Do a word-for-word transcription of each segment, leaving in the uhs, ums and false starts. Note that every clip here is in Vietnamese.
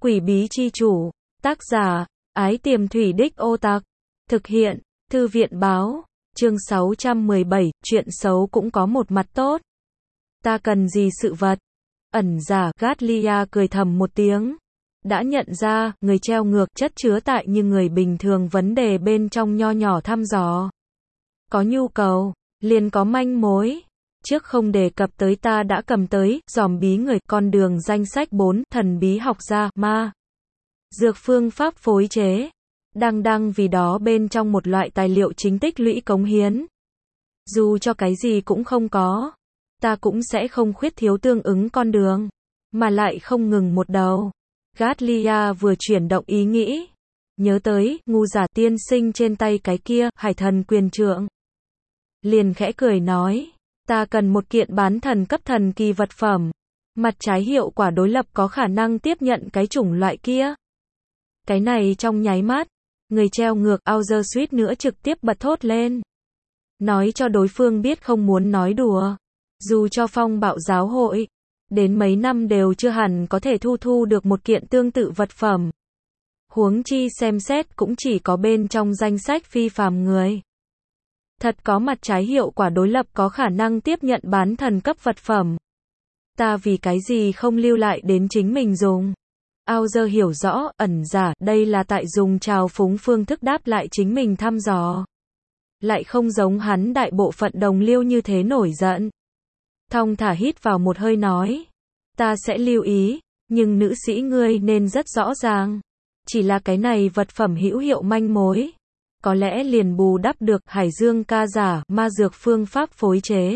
Quỷ bí chi chủ. Tác giả, Ái Tiềm Thủy Đích Ô Tặc. Thực hiện, Thư viện báo. Chương sáu trăm mười bảy, chuyện xấu cũng có một mặt tốt. Ta cần gì sự vật? Ẩn giả, Gatlia cười thầm một tiếng. Đã nhận ra, người treo ngược chất chứa tại như người bình thường vấn đề bên trong nho nhỏ thăm dò. Có nhu cầu, liền có manh mối. Trước không đề cập tới ta đã cầm tới, dòm bí người, con đường danh sách bốn, thần bí học gia, ma. Dược phương pháp phối chế. Đăng đăng vì đó bên trong một loại tài liệu chính tích lũy cống hiến. Dù cho cái gì cũng không có, ta cũng sẽ không khuyết thiếu tương ứng con đường. Mà lại không ngừng một đầu. Gatlia vừa chuyển động ý nghĩ. Nhớ tới, ngu giả tiên sinh trên tay cái kia, hải thần quyền trượng. Liền khẽ cười nói. Ta cần một kiện bán thần cấp thần kỳ vật phẩm. Mặt trái hiệu quả đối lập có khả năng tiếp nhận cái chủng loại kia. Cái này trong nháy mắt. Người treo ngược, Auger suýt nữa trực tiếp bật thốt lên. Nói cho đối phương biết không muốn nói đùa. Dù cho phong bạo giáo hội. Đến mấy năm đều chưa hẳn có thể thu thu được một kiện tương tự vật phẩm. Huống chi xem xét cũng chỉ có bên trong danh sách phi phàm người. Thật có mặt trái hiệu quả đối lập có khả năng tiếp nhận bán thần cấp vật phẩm. Ta vì cái gì không lưu lại đến chính mình dùng. Auger hiểu rõ, ẩn giả, đây là tại dùng trào phúng phương thức đáp lại chính mình thăm dò. Lại không giống hắn đại bộ phận đồng liêu như thế nổi giận. Thong thả hít vào một hơi nói. Ta sẽ lưu ý, nhưng nữ sĩ ngươi nên rất rõ ràng. Chỉ là cái này vật phẩm hữu hiệu manh mối. Có lẽ liền bù đắp được hải dương ca giả, ma dược phương pháp phối chế.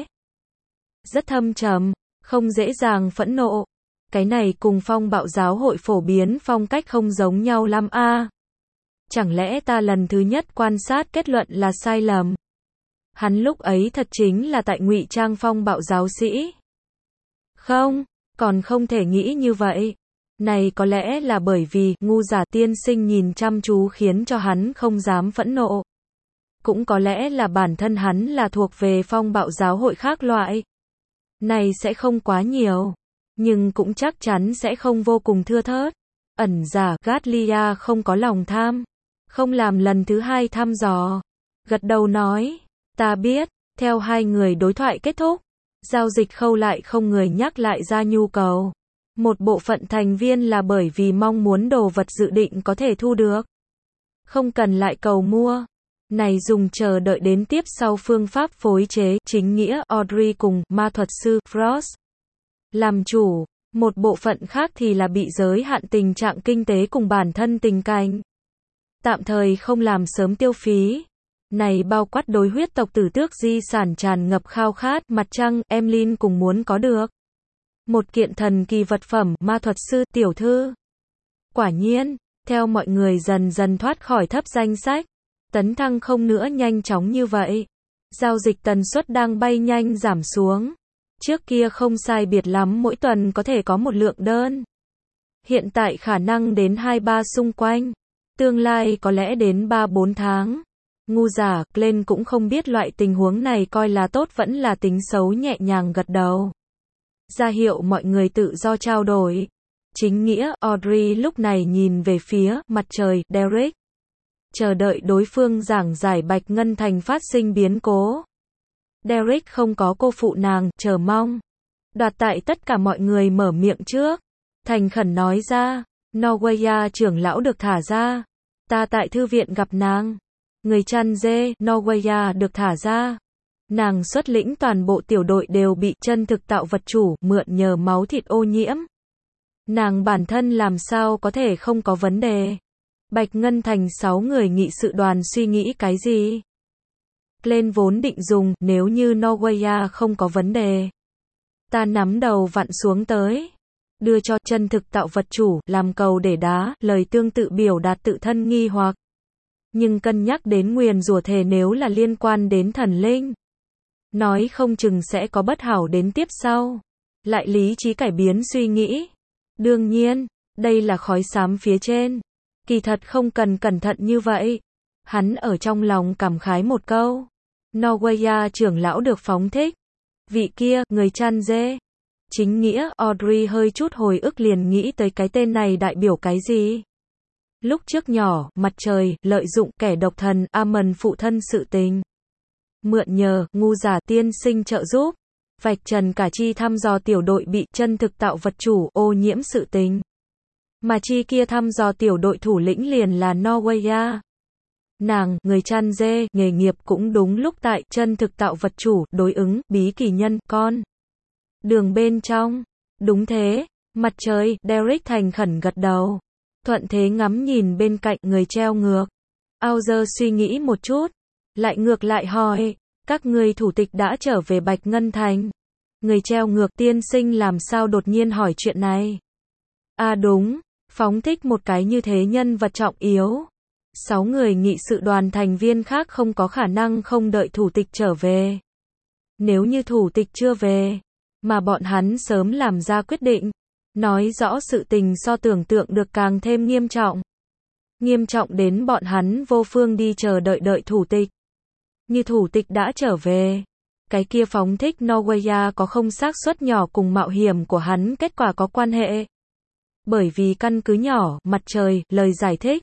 Rất thâm trầm, không dễ dàng phẫn nộ. Cái này cùng phong bạo giáo hội phổ biến phong cách không giống nhau lắm a. À. Chẳng lẽ ta lần thứ nhất quan sát kết luận là sai lầm? Hắn lúc ấy thật chính là tại ngụy trang phong bạo giáo sĩ. Không, còn không thể nghĩ như vậy. Này có lẽ là bởi vì, ngu giả tiên sinh nhìn chăm chú khiến cho hắn không dám phẫn nộ. Cũng có lẽ là bản thân hắn là thuộc về phong bạo giáo hội khác loại. Này sẽ không quá nhiều. Nhưng cũng chắc chắn sẽ không vô cùng thưa thớt. Ẩn giả, Gatlia không có lòng tham. Không làm lần thứ hai thăm dò. Gật đầu nói. Ta biết, theo hai người đối thoại kết thúc. Giao dịch khâu lại không người nhắc lại ra nhu cầu. Một bộ phận thành viên là bởi vì mong muốn đồ vật dự định có thể thu được. Không cần lại cầu mua. Này dùng chờ đợi đến tiếp sau phương pháp phối chế, chính nghĩa, Audrey cùng ma thuật sư, Frost. Làm chủ, một bộ phận khác thì là bị giới hạn tình trạng kinh tế cùng bản thân tình cảnh. Tạm thời không làm sớm tiêu phí. Này bao quát đối huyết tộc tử tước di sản tràn ngập khao khát, mặt trăng, Emlyn cùng muốn có được. Một kiện thần kỳ vật phẩm, ma thuật sư, tiểu thư. Quả nhiên, theo mọi người dần dần thoát khỏi thấp danh sách, tấn thăng không nữa nhanh chóng như vậy. Giao dịch tần suất đang bay nhanh giảm xuống. Trước kia không sai biệt lắm mỗi tuần có thể có một lượng đơn. Hiện tại khả năng đến hai ba xung quanh. Tương lai có lẽ đến ba bốn tháng. Ngu giả, Glenn cũng không biết loại tình huống này coi là tốt vẫn là tính xấu, nhẹ nhàng gật đầu. Ra hiệu mọi người tự do trao đổi. Chính nghĩa, Audrey lúc này nhìn về phía mặt trời, Derek. Chờ đợi đối phương giảng giải Bạch Ngân Thành phát sinh biến cố. Derek không có cô phụ nàng, chờ mong. Đoạt tại tất cả mọi người mở miệng trước. Thành khẩn nói ra, Norwaya trưởng lão được thả ra. Ta tại thư viện gặp nàng. Người chăn dê, Norwaya được thả ra. Nàng xuất lĩnh toàn bộ tiểu đội đều bị chân thực tạo vật chủ mượn nhờ máu thịt ô nhiễm. Nàng bản thân làm sao có thể không có vấn đề. Bạch Ngân Thành sáu người nghị sự đoàn suy nghĩ cái gì? Lên vốn định dùng, nếu như Norwaya không có vấn đề. Ta nắm đầu vặn xuống tới. Đưa cho chân thực tạo vật chủ, làm cầu để đá, lời tương tự biểu đạt tự thân nghi hoặc. Nhưng cân nhắc đến nguyền rủa thề nếu là liên quan đến thần linh. Nói không chừng sẽ có bất hảo đến tiếp sau. Lại lý trí cải biến suy nghĩ. Đương nhiên, đây là khói xám phía trên. Kỳ thật không cần cẩn thận như vậy. Hắn ở trong lòng cảm khái một câu. Norwaya trưởng lão được phóng thích. Vị kia, người chăn dê. Chính nghĩa, Audrey hơi chút hồi ức liền nghĩ tới cái tên này đại biểu cái gì. Lúc trước nhỏ, mặt trời, lợi dụng, kẻ độc thần, Amon phụ thân sự tình. Mượn nhờ, ngu giả tiên sinh trợ giúp. Vạch trần cả chi thăm dò tiểu đội bị chân thực tạo vật chủ ô nhiễm sự tình. Mà chi kia thăm dò tiểu đội thủ lĩnh liền là Norwaya. Nàng, người chăn dê, nghề nghiệp cũng đúng lúc tại chân thực tạo vật chủ, đối ứng, bí kỳ nhân, con. Đường bên trong. Đúng thế. Mặt trời, Derek thành khẩn gật đầu. Thuận thế ngắm nhìn bên cạnh người treo ngược. Auger suy nghĩ một chút. Lại ngược lại hỏi. Các người thủ tịch đã trở về Bạch Ngân Thành. Người treo ngược tiên sinh làm sao đột nhiên hỏi chuyện này. À đúng. Phóng thích một cái như thế nhân vật trọng yếu. Sáu người nghị sự đoàn thành viên khác không có khả năng không đợi thủ tịch trở về. Nếu như thủ tịch chưa về, mà bọn hắn sớm làm ra quyết định, nói rõ sự tình so tưởng tượng được càng thêm nghiêm trọng. Nghiêm trọng đến bọn hắn vô phương đi chờ đợi đợi thủ tịch. Như thủ tịch đã trở về, cái kia phóng thích Norwaya có không xác suất nhỏ cùng mạo hiểm của hắn kết quả có quan hệ. Bởi vì căn cứ nhỏ, mặt trời, lời giải thích.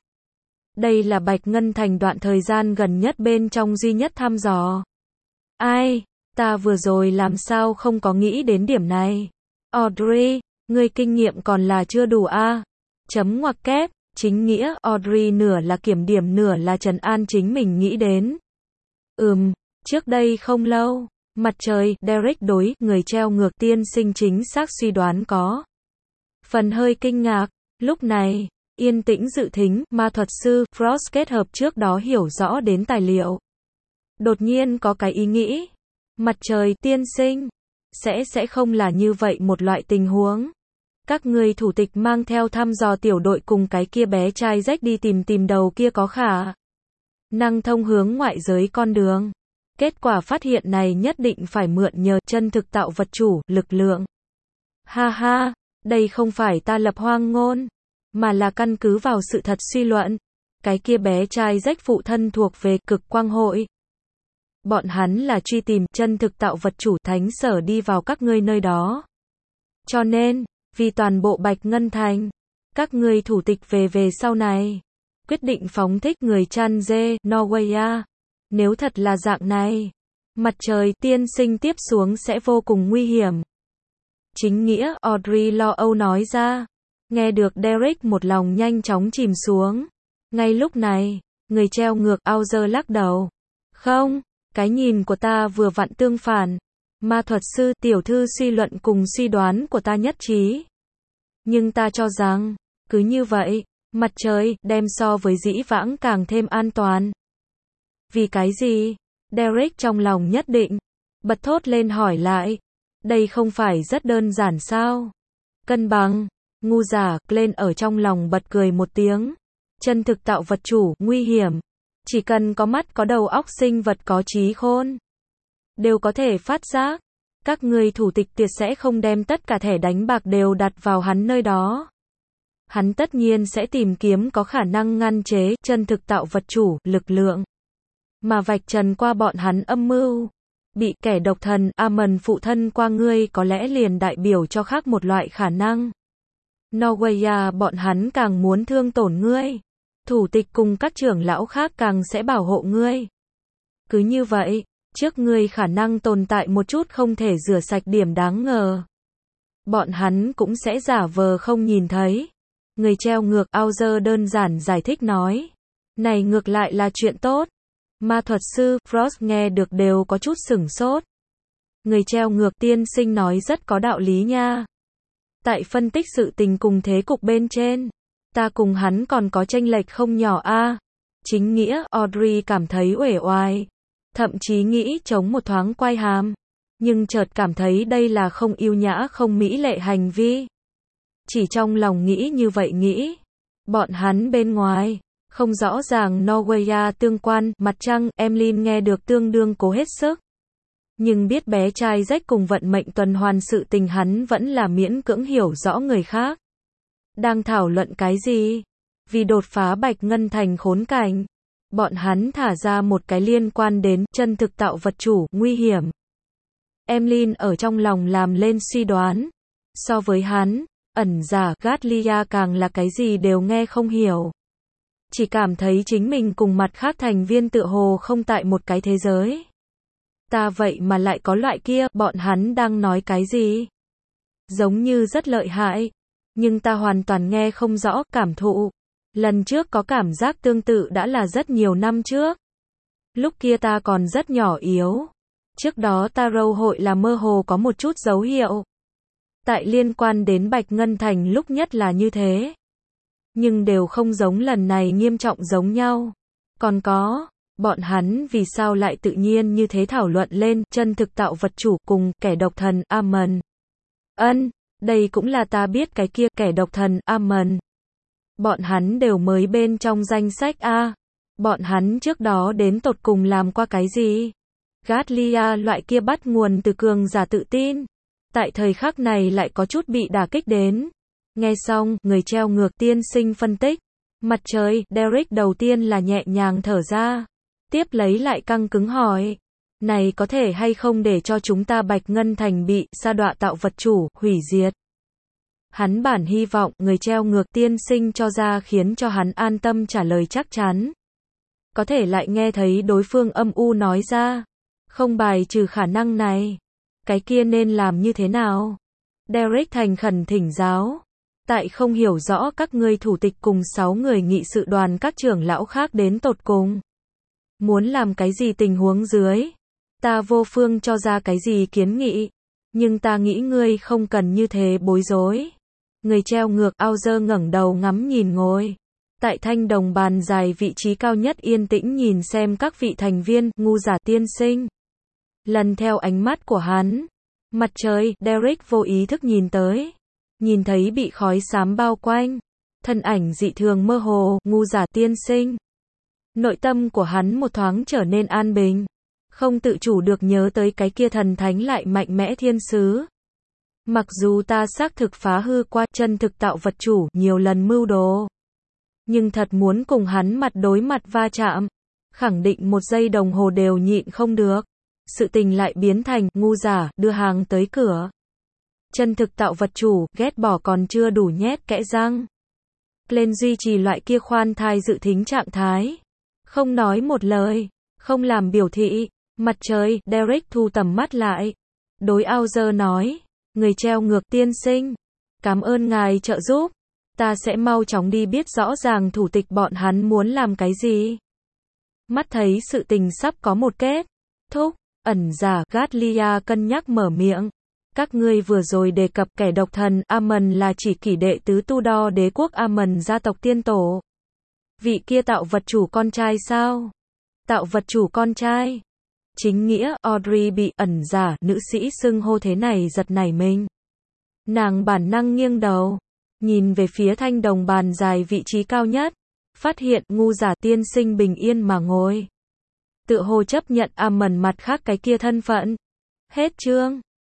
Đây là Bạch Ngân Thành đoạn thời gian gần nhất bên trong duy nhất thăm dò. Ai, ta vừa rồi làm sao không có nghĩ đến điểm này. Audrey, ngươi kinh nghiệm còn là chưa đủ a. À? Chấm ngoặc kép, chính nghĩa, Audrey nửa là kiểm điểm nửa là trấn an chính mình nghĩ đến. Ừm, trước đây không lâu, mặt trời, Derek đối, người treo ngược tiên sinh chính xác suy đoán có. Phần hơi kinh ngạc, lúc này, yên tĩnh dự thính, ma thuật sư, Frost kết hợp trước đó hiểu rõ đến tài liệu. Đột nhiên có cái ý nghĩ, mặt trời, tiên sinh, sẽ sẽ không là như vậy một loại tình huống. Các người thủ tịch mang theo thăm dò tiểu đội cùng cái kia bé trai rách đi tìm tìm đầu kia có khả năng thông hướng ngoại giới con đường. Kết quả phát hiện này nhất định phải mượn nhờ chân thực tạo vật chủ, lực lượng. Ha ha, đây không phải ta lập hoang ngôn, mà là căn cứ vào sự thật suy luận. Cái kia bé trai rách phụ thân thuộc về cực quang hội. Bọn hắn là truy tìm chân thực tạo vật chủ thánh sở đi vào các ngươi nơi đó. Cho nên, vì toàn bộ Bạch Ngân Thành, các ngươi thủ tịch về về sau này, quyết định phóng thích người chăn dê, Norwaya. Nếu thật là dạng này, mặt trời tiên sinh tiếp xuống sẽ vô cùng nguy hiểm. Chính nghĩa, Audrey lo âu nói ra. Nghe được Derek một lòng nhanh chóng chìm xuống. Ngay lúc này, người treo ngược Auger lắc đầu. Không, cái nhìn của ta vừa vặn tương phản. Ma thuật sư tiểu thư suy luận cùng suy đoán của ta nhất trí. Nhưng ta cho rằng, cứ như vậy, mặt trời đem so với dĩ vãng càng thêm an toàn. Vì cái gì? Derek trong lòng nhất định, bật thốt lên hỏi lại. Đây không phải rất đơn giản sao? Cân bằng, ngu giả, lên ở trong lòng bật cười một tiếng. Chân thực tạo vật chủ, nguy hiểm. Chỉ cần có mắt có đầu óc sinh vật có trí khôn, đều có thể phát giác. Các người thủ tịch tuyệt sẽ không đem tất cả thẻ đánh bạc đều đặt vào hắn nơi đó. Hắn tất nhiên sẽ tìm kiếm có khả năng ngăn chế chân thực tạo vật chủ, lực lượng. Mà vạch trần qua bọn hắn âm mưu. Bị kẻ độc thần, Amon phụ thân qua ngươi có lẽ liền đại biểu cho khác một loại khả năng. Norwaya bọn hắn càng muốn thương tổn ngươi. Thủ tịch cùng các trưởng lão khác càng sẽ bảo hộ ngươi. Cứ như vậy, trước ngươi khả năng tồn tại một chút không thể rửa sạch điểm đáng ngờ. Bọn hắn cũng sẽ giả vờ không nhìn thấy. Người treo ngược Auger đơn giản giải thích nói. Này ngược lại là chuyện tốt. Ma thuật sư, Frost nghe được đều có chút sửng sốt. Người treo ngược tiên sinh nói rất có đạo lý nha. Tại phân tích sự tình cùng thế cục bên trên, ta cùng hắn còn có chênh lệch không nhỏ a. À. Chính nghĩa, Audrey cảm thấy uể oải. Thậm chí nghĩ chống một thoáng quay hàm. Nhưng chợt cảm thấy đây là không yêu nhã không mỹ lệ hành vi. Chỉ trong lòng nghĩ như vậy nghĩ. Bọn hắn bên ngoài, không rõ ràng Norwaya tương quan, mặt trăng, Emlyn nghe được tương đương cố hết sức. Nhưng biết bé trai rách cùng vận mệnh tuần hoàn sự tình hắn vẫn là miễn cưỡng hiểu rõ người khác. Đang thảo luận cái gì? Vì đột phá Bạch Ngân Thành khốn cảnh. Bọn hắn thả ra một cái liên quan đến chân thực tạo vật chủ, nguy hiểm. Emlyn ở trong lòng làm lên suy đoán. So với hắn, ẩn giả Gatlia càng là cái gì đều nghe không hiểu. Chỉ cảm thấy chính mình cùng mặt khác thành viên tựa hồ không tại một cái thế giới. Ta vậy mà lại có loại kia, bọn hắn đang nói cái gì? Giống như rất lợi hại, nhưng ta hoàn toàn nghe không rõ, cảm thụ. Lần trước có cảm giác tương tự đã là rất nhiều năm trước. Lúc kia ta còn rất nhỏ yếu. Trước đó Tarot hội là mơ hồ có một chút dấu hiệu. Tại liên quan đến Bạch Ngân Thành lúc nhất là như thế. Nhưng đều không giống lần này nghiêm trọng giống nhau. Còn có, bọn hắn vì sao lại tự nhiên như thế thảo luận lên chân thực tạo vật chủ cùng kẻ độc thần Amen. Ân, đây cũng là ta biết cái kia kẻ độc thần Amen. Bọn hắn đều mới bên trong danh sách A. Bọn hắn trước đó đến tột cùng làm qua cái gì? Gatlia loại kia bắt nguồn từ cường giả tự tin. Tại thời khắc này lại có chút bị đả kích đến. Nghe xong, người treo ngược tiên sinh phân tích. Mặt trời, Derek đầu tiên là nhẹ nhàng thở ra. Tiếp lấy lại căng cứng hỏi. Này có thể hay không để cho chúng ta Bạch Ngân Thành bị sa đọa tạo vật chủ, hủy diệt? Hắn bản hy vọng người treo ngược tiên sinh cho ra khiến cho hắn an tâm trả lời chắc chắn. Có thể lại nghe thấy đối phương âm u nói ra. Không bài trừ khả năng này. Cái kia nên làm như thế nào? Derek thành khẩn thỉnh giáo. Tại không hiểu rõ các ngươi thủ tịch cùng sáu người nghị sự đoàn các trưởng lão khác đến tột cùng. Muốn làm cái gì tình huống dưới? Ta vô phương cho ra cái gì kiến nghị. Nhưng ta nghĩ ngươi không cần như thế bối rối. Người treo ngược Auger ngẩng đầu ngắm nhìn ngồi. Tại thanh đồng bàn dài vị trí cao nhất yên tĩnh nhìn xem các vị thành viên, ngu giả tiên sinh. Lần theo ánh mắt của hắn. Mặt trời, Derek vô ý thức nhìn tới. Nhìn thấy bị khói xám bao quanh. Thân ảnh dị thường mơ hồ, ngu giả tiên sinh. Nội tâm của hắn một thoáng trở nên an bình. Không tự chủ được nhớ tới cái kia thần thánh lại mạnh mẽ thiên sứ. Mặc dù ta xác thực phá hư qua chân thực tạo vật chủ nhiều lần mưu đồ. Nhưng thật muốn cùng hắn mặt đối mặt va chạm. Khẳng định một giây đồng hồ đều nhịn không được. Sự tình lại biến thành ngu giả đưa hàng tới cửa. Chân thực tạo vật chủ ghét bỏ còn chưa đủ nhét kẽ răng. Lên duy trì loại kia khoan thai dự thính trạng thái. Không nói một lời. Không làm biểu thị. Mặt trời, Derek thu tầm mắt lại. Đối Auger nói. Người treo ngược tiên sinh. Cảm ơn ngài trợ giúp. Ta sẽ mau chóng đi biết rõ ràng thủ tịch bọn hắn muốn làm cái gì. Mắt thấy sự tình sắp có một kết thúc. Ẩn giả Gatlia cân nhắc mở miệng. Các ngươi vừa rồi đề cập kẻ độc thần Amen là chỉ kỷ đệ tứ tu đo đế quốc Amen gia tộc tiên tổ. Vị kia tạo vật chủ con trai sao? Tạo vật chủ con trai. Chính nghĩa, Audrey bị ẩn giả, nữ sĩ xưng hô thế này giật nảy mình. Nàng bản năng nghiêng đầu. Nhìn về phía thanh đồng bàn dài vị trí cao nhất. Phát hiện ngu giả tiên sinh bình yên mà ngồi. Tự hồ chấp nhận Amen mặt khác cái kia thân phận. Hết chương.